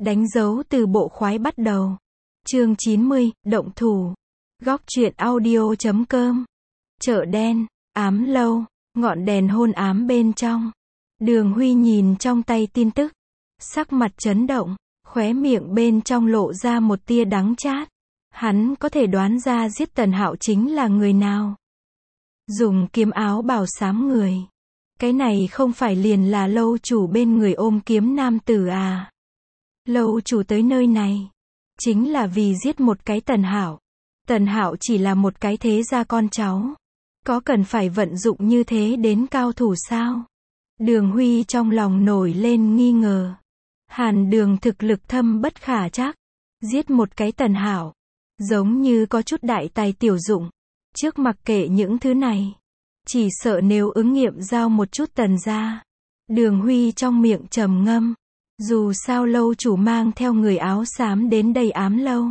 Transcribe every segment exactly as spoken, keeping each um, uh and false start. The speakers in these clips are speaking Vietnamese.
Đánh dấu từ bộ khoái bắt đầu. Chương chín mươi, động thủ. Góc truyện audio chấm com. Chợ đen, ám lâu, ngọn đèn hôn ám bên trong. Đường Huy nhìn trong tay tin tức, sắc mặt chấn động, khóe miệng bên trong lộ ra một tia đắng chát. Hắn có thể đoán ra giết Tần Hạo chính là người nào. Dùng kiếm áo bào xám người. Cái này không phải liền là lâu chủ bên người ôm kiếm nam tử à? Lâu chủ tới nơi này chính là vì giết một cái Tần Hạo. Tần Hạo chỉ là một cái thế gia con cháu, có cần phải vận dụng như thế đến cao thủ sao? Đường Huy trong lòng nổi lên nghi ngờ. Hàn Đường thực lực thâm bất khả trắc, giết một cái Tần Hạo, giống như có chút đại tài tiểu dụng. Trước mặc kệ những thứ này, chỉ sợ nếu ứng nghiệm giao một chút Tần gia. Đường Huy trong miệng trầm ngâm, dù sao lâu chủ mang theo người áo xám đến đây ám lâu.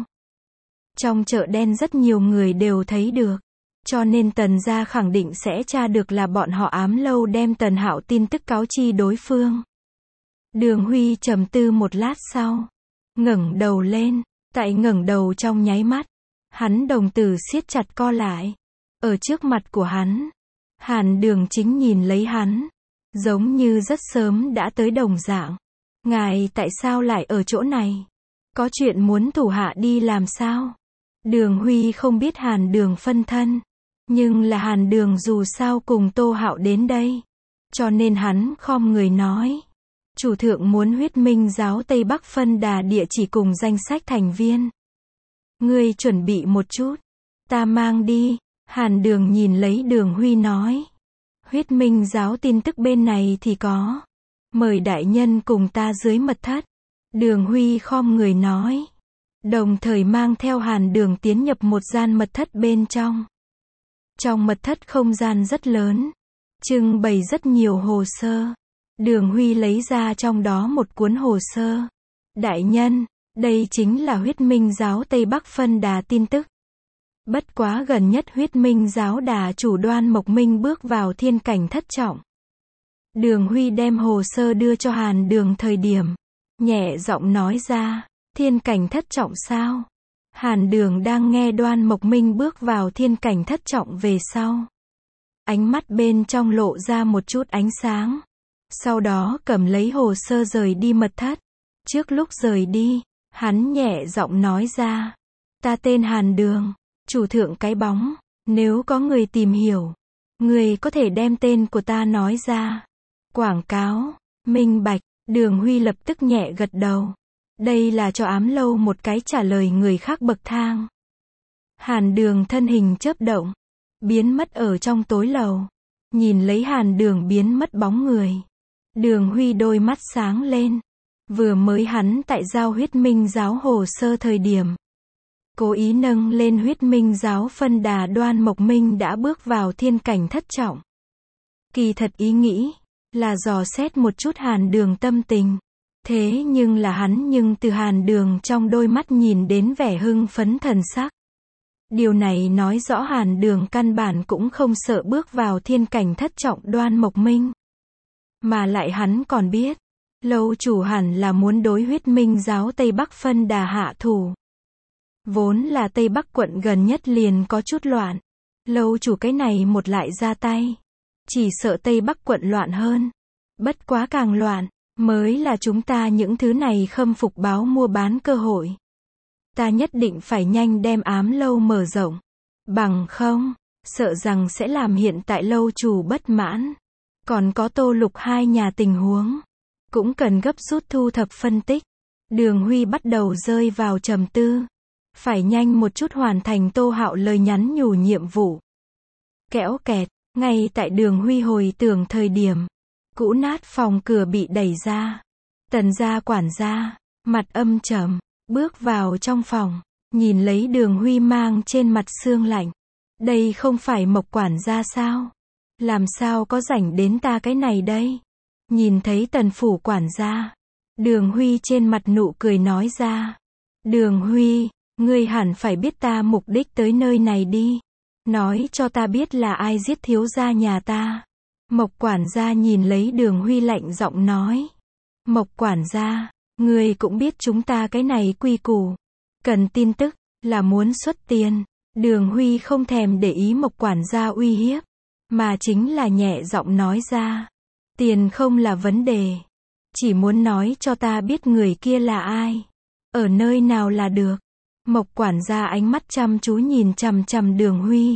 Trong chợ đen rất nhiều người đều thấy được, cho nên Tần gia khẳng định sẽ tra được là bọn họ ám lâu đem Tần Hạo tin tức cáo chi đối phương. Đường Huy trầm tư một lát sau, ngẩng đầu lên, tại ngẩng đầu trong nháy mắt, hắn đồng tử siết chặt co lại. Ở trước mặt của hắn, Hàn Đường chính nhìn lấy hắn, giống như rất sớm đã tới đồng dạng. Ngài tại sao lại ở chỗ này? Có chuyện muốn thủ hạ đi làm sao? Đường Huy không biết Hàn Đường phân thân, nhưng là Hàn Đường dù sao cùng Tô Hạo đến đây, cho nên hắn khom người nói. Chủ thượng muốn huyết minh giáo Tây Bắc phân đà địa chỉ cùng danh sách thành viên. Ngươi chuẩn bị một chút, ta mang đi. Hàn Đường nhìn lấy Đường Huy nói. Huyết minh giáo tin tức bên này thì có. Mời đại nhân cùng ta dưới mật thất. Đường Huy khom người nói. Đồng thời mang theo Hàn Đường tiến nhập một gian mật thất bên trong. Trong mật thất không gian rất lớn, trưng bày rất nhiều hồ sơ. Đường Huy lấy ra trong đó một cuốn hồ sơ. Đại nhân, đây chính là huyết minh giáo Tây Bắc phân đà tin tức. Bất quá gần nhất huyết minh giáo đà chủ Đoan Mộc Minh bước vào thiên cảnh thất trọng. Đường Huy đem hồ sơ đưa cho Hàn Đường thời điểm, nhẹ giọng nói ra, thiên cảnh thất trọng sao? Hàn Đường đang nghe Đoan Mộc Minh bước vào thiên cảnh thất trọng về sau. Ánh mắt bên trong lộ ra một chút ánh sáng. Sau đó cầm lấy hồ sơ rời đi mật thất. Trước lúc rời đi, hắn nhẹ giọng nói ra, ta tên Hàn Đường, chủ thượng cái bóng, nếu có người tìm hiểu, người có thể đem tên của ta nói ra. Quảng cáo, minh bạch. Đường Huy lập tức nhẹ gật đầu. Đây là cho ám lâu một cái trả lời người khác bậc thang. Hàn Đường thân hình chớp động, biến mất ở trong tối lầu. Nhìn lấy Hàn Đường biến mất bóng người, Đường Huy đôi mắt sáng lên. Vừa mới hắn tại giao huyết minh giáo hồ sơ thời điểm, cố ý nâng lên huyết minh giáo phân đà Đoan Mộc Minh đã bước vào thiên cảnh thất trọng. Kỳ thật ý nghĩ là dò xét một chút Hàn Đường tâm tình. Thế nhưng là hắn nhưng từ Hàn Đường trong đôi mắt nhìn đến vẻ hưng phấn thần sắc. Điều này nói rõ Hàn Đường căn bản cũng không sợ bước vào thiên cảnh thất trọng Đoan Mộc Minh. Mà lại hắn còn biết, lâu chủ hẳn là muốn đối huyết minh giáo Tây Bắc phân đà hạ thủ. Vốn là Tây Bắc quận gần nhất liền có chút loạn. Lâu chủ cái này một lại ra tay, chỉ sợ Tây Bắc quận loạn hơn. Bất quá càng loạn, mới là chúng ta những thứ này khâm phục báo mua bán cơ hội. Ta nhất định phải nhanh đem ám lâu mở rộng. Bằng không, sợ rằng sẽ làm hiện tại lâu chủ bất mãn. Còn có Tô Lục hai nhà tình huống, cũng cần gấp rút thu thập phân tích. Đường Huy bắt đầu rơi vào trầm tư. Phải nhanh một chút hoàn thành Tô Hạo lời nhắn nhủ nhiệm vụ. Kẽo kẹt, ngay tại Đường Huy hồi tưởng thời điểm, cũ nát phòng cửa bị đẩy ra. Tần gia quản gia, mặt âm trầm, bước vào trong phòng, nhìn lấy Đường Huy mang trên mặt sương lạnh. Đây không phải Mộc quản gia sao? Làm sao có rảnh đến ta cái này đây? Nhìn thấy Tần phủ quản gia, Đường Huy trên mặt nụ cười nói ra. Đường Huy, ngươi hẳn phải biết ta mục đích tới nơi này đi. Nói cho ta biết là ai giết thiếu gia nhà ta. Mộc quản gia nhìn lấy Đường Huy lạnh giọng nói. Mộc quản gia, Ngươi cũng biết chúng ta cái này quy củ. Cần tin tức, là muốn xuất tiền. Đường Huy không thèm để ý Mộc quản gia uy hiếp, mà chính là nhẹ giọng nói ra. Tiền không là vấn đề. Chỉ muốn nói cho ta biết người kia là ai. Ở nơi nào là được. Mộc quản gia ánh mắt chăm chú nhìn chằm chằm Đường Huy.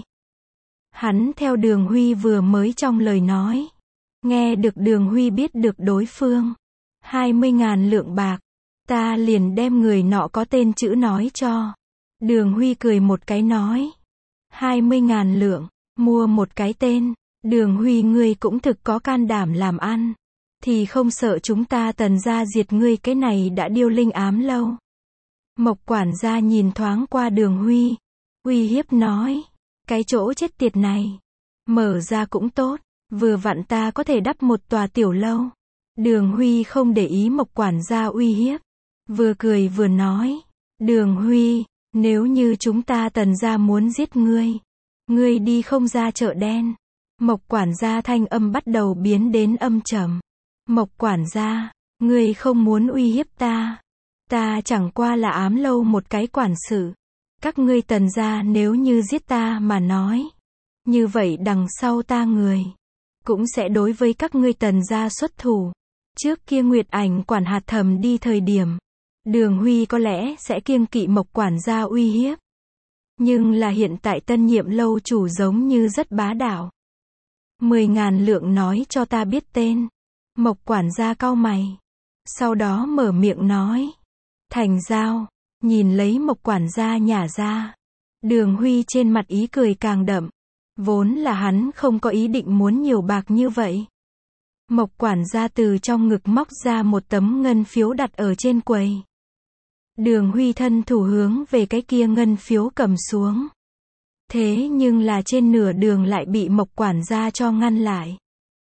Hắn theo Đường Huy vừa mới trong lời nói. Nghe được Đường Huy biết được đối phương. hai mươi ngàn lượng bạc. Ta liền đem người nọ có tên chữ nói cho. Đường Huy cười một cái nói. hai mươi ngàn lượng, mua một cái tên. Đường Huy ngươi cũng thực có can đảm làm ăn. Thì không sợ chúng ta Tần gia diệt ngươi cái này đã điêu linh ám lâu. Mộc quản gia nhìn thoáng qua Đường Huy. Uy hiếp nói. Cái chỗ chết tiệt này. Mở ra cũng tốt. Vừa vặn ta có thể đắp một tòa tiểu lâu. Đường Huy không để ý Mộc quản gia uy hiếp. Vừa cười vừa nói. Đường Huy, nếu như chúng ta Tần gia muốn giết ngươi. Ngươi đi không ra chợ đen. Mộc quản gia thanh âm bắt đầu biến đến âm trầm. Mộc quản gia, ngươi không muốn uy hiếp ta. Ta chẳng qua là ám lâu một cái quản sự. Các ngươi Tần gia nếu như giết ta mà nói. Như vậy đằng sau ta người. Cũng sẽ đối với các ngươi Tần gia xuất thủ. Trước kia Nguyệt Ảnh quản hạt thầm đi thời điểm. Đường Huy có lẽ sẽ kiêng kỵ Mộc quản gia uy hiếp. Nhưng là hiện tại tân nhiệm lâu chủ giống như rất bá đạo. Mười ngàn lượng nói cho ta biết tên. Mộc quản gia cau mày. Sau đó mở miệng nói. Thành giao. Nhìn lấy Mộc quản gia nhả ra. Đường Huy trên mặt ý cười càng đậm. Vốn là hắn không có ý định muốn nhiều bạc như vậy. Mộc quản gia từ trong ngực móc ra một tấm ngân phiếu đặt ở trên quầy. Đường Huy thân thủ hướng về cái kia ngân phiếu cầm xuống. Thế nhưng là trên nửa đường lại bị Mộc quản gia cho ngăn lại.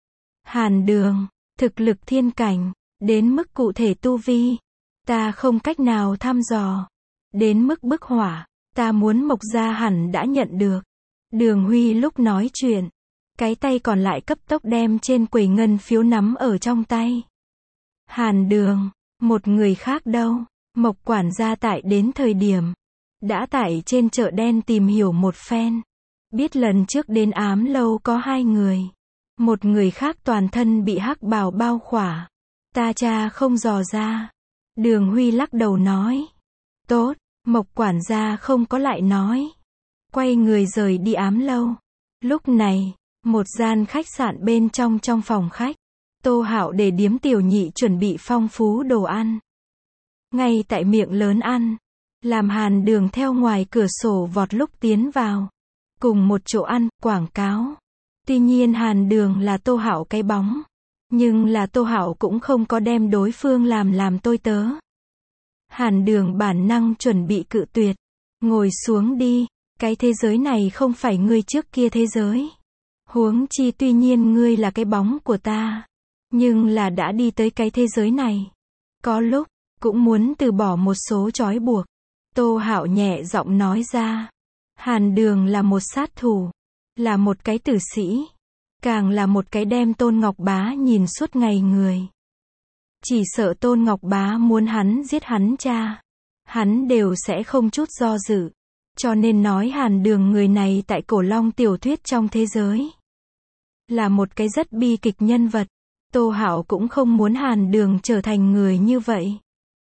Hàn Đường, thực lực thiên cảnh, đến mức cụ thể tu vi, ta không cách nào thăm dò. Đến mức bức hỏa, ta muốn Mộc gia hẳn đã nhận được. Đường Huy lúc nói chuyện, cái tay còn lại cấp tốc đem trên quầy ngân phiếu nắm ở trong tay. Hàn Đường, một người khác đâu? Mộc quản gia tại đến thời điểm, đã tại trên chợ đen tìm hiểu một phen. Biết lần trước đến ám lâu có hai người. Một người khác toàn thân bị hắc bào bao khỏa. Ta cha không dò ra. Đường Huy lắc đầu nói. Tốt, Mộc quản gia không có lại nói. Quay người rời đi ám lâu. Lúc này, một gian khách sạn bên trong trong phòng khách. Tô Hạo để điếm tiểu nhị chuẩn bị phong phú đồ ăn. Ngay tại miệng lớn ăn. Làm Hàn Đường theo ngoài cửa sổ vọt lúc tiến vào. Cùng một chỗ ăn, quảng cáo. Tuy nhiên Hàn Đường là Tô Hạo cái bóng. Nhưng là Tô Hạo cũng không có đem đối phương làm làm tôi tớ. Hàn Đường bản năng chuẩn bị cự tuyệt. Ngồi xuống đi. Cái thế giới này không phải ngươi trước kia thế giới. Huống chi tuy nhiên ngươi là cái bóng của ta. Nhưng là đã đi tới cái thế giới này. Có lúc, cũng muốn từ bỏ một số trói buộc. Tô Hạo nhẹ giọng nói ra. Hàn Đường là một sát thủ. Là một cái tử sĩ. Càng là một cái đem Tôn Ngọc Bá nhìn suốt ngày người. Chỉ sợ Tôn Ngọc Bá muốn hắn giết hắn cha. Hắn đều sẽ không chút do dự. Cho nên nói Hàn Đường người này tại cổ long tiểu thuyết trong thế giới. Là một cái rất bi kịch nhân vật. Tô Hạo cũng không muốn Hàn Đường trở thành người như vậy.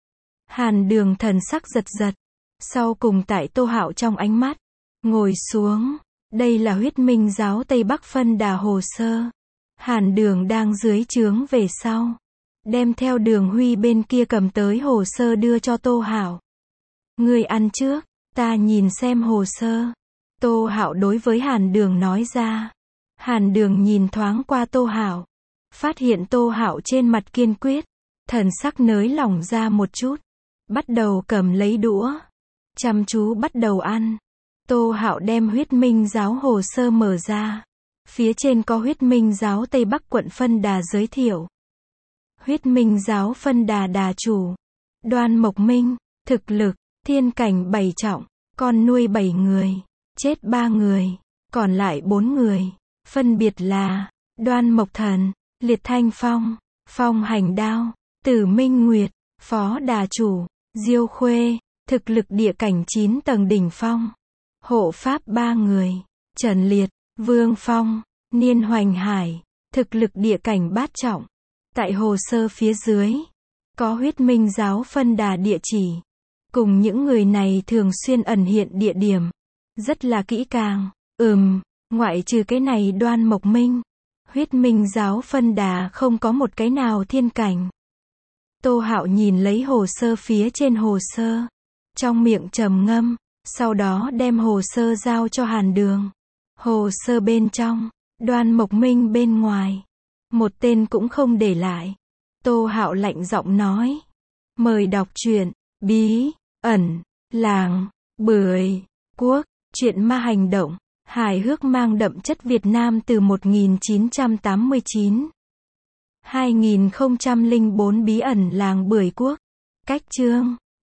Hàn Đường thần sắc giật giật. Sau cùng tại Tô Hạo trong ánh mắt. Ngồi xuống. Đây là huyết minh giáo Tây Bắc phân đà hồ sơ. Hàn Đường đang dưới trướng về sau. Đem theo Đường Huy bên kia cầm tới hồ sơ đưa cho Tô Hạo. Ngươi ăn trước, ta nhìn xem hồ sơ. Tô Hạo đối với Hàn Đường nói ra. Hàn Đường nhìn thoáng qua Tô Hạo. Phát hiện Tô Hạo trên mặt kiên quyết. Thần sắc nới lỏng ra một chút. Bắt đầu cầm lấy đũa. Chăm chú bắt đầu ăn. Tô Hạo đem huyết minh giáo hồ sơ mở ra. Phía trên có huyết minh giáo Tây Bắc quận phân đà giới thiệu. Huyết minh giáo phân đà đà chủ. Đoan Mộc Minh, thực lực, thiên cảnh bảy trọng, con nuôi bảy người, chết ba người, còn lại bốn người. Phân biệt là, Đoan Mộc Thần, Liệt Thanh Phong, Phong Hành Đao, Tử Minh Nguyệt, Phó đà chủ, Diêu Khuê, thực lực địa cảnh chín tầng đỉnh phong. Hộ pháp ba người, Trần Liệt, Vương Phong, Niên Hoành Hải, thực lực địa cảnh bát trọng. Tại hồ sơ phía dưới, có huyết minh giáo phân đà địa chỉ. Cùng những người này thường xuyên ẩn hiện địa điểm. Rất là kỹ càng. Ừm, ngoại trừ cái này Đoan Mộc Minh. Huyết minh giáo phân đà không có một cái nào thiên cảnh. Tô Hạo nhìn lấy hồ sơ phía trên hồ sơ. Trong miệng trầm ngâm. Sau đó đem hồ sơ giao cho Hàn Đường. Hồ sơ bên trong, Đoan Mộc Minh bên ngoài. Một tên cũng không để lại. Tô Hạo lạnh giọng nói. Mời đọc truyện, bí, ẩn, làng, bưởi, quốc, truyện ma hành động, hài hước mang đậm chất Việt Nam từ một nghìn chín trăm tám mươi chín. hai nghìn không trăm lẻ bốn bí ẩn làng bưởi quốc. Cách chương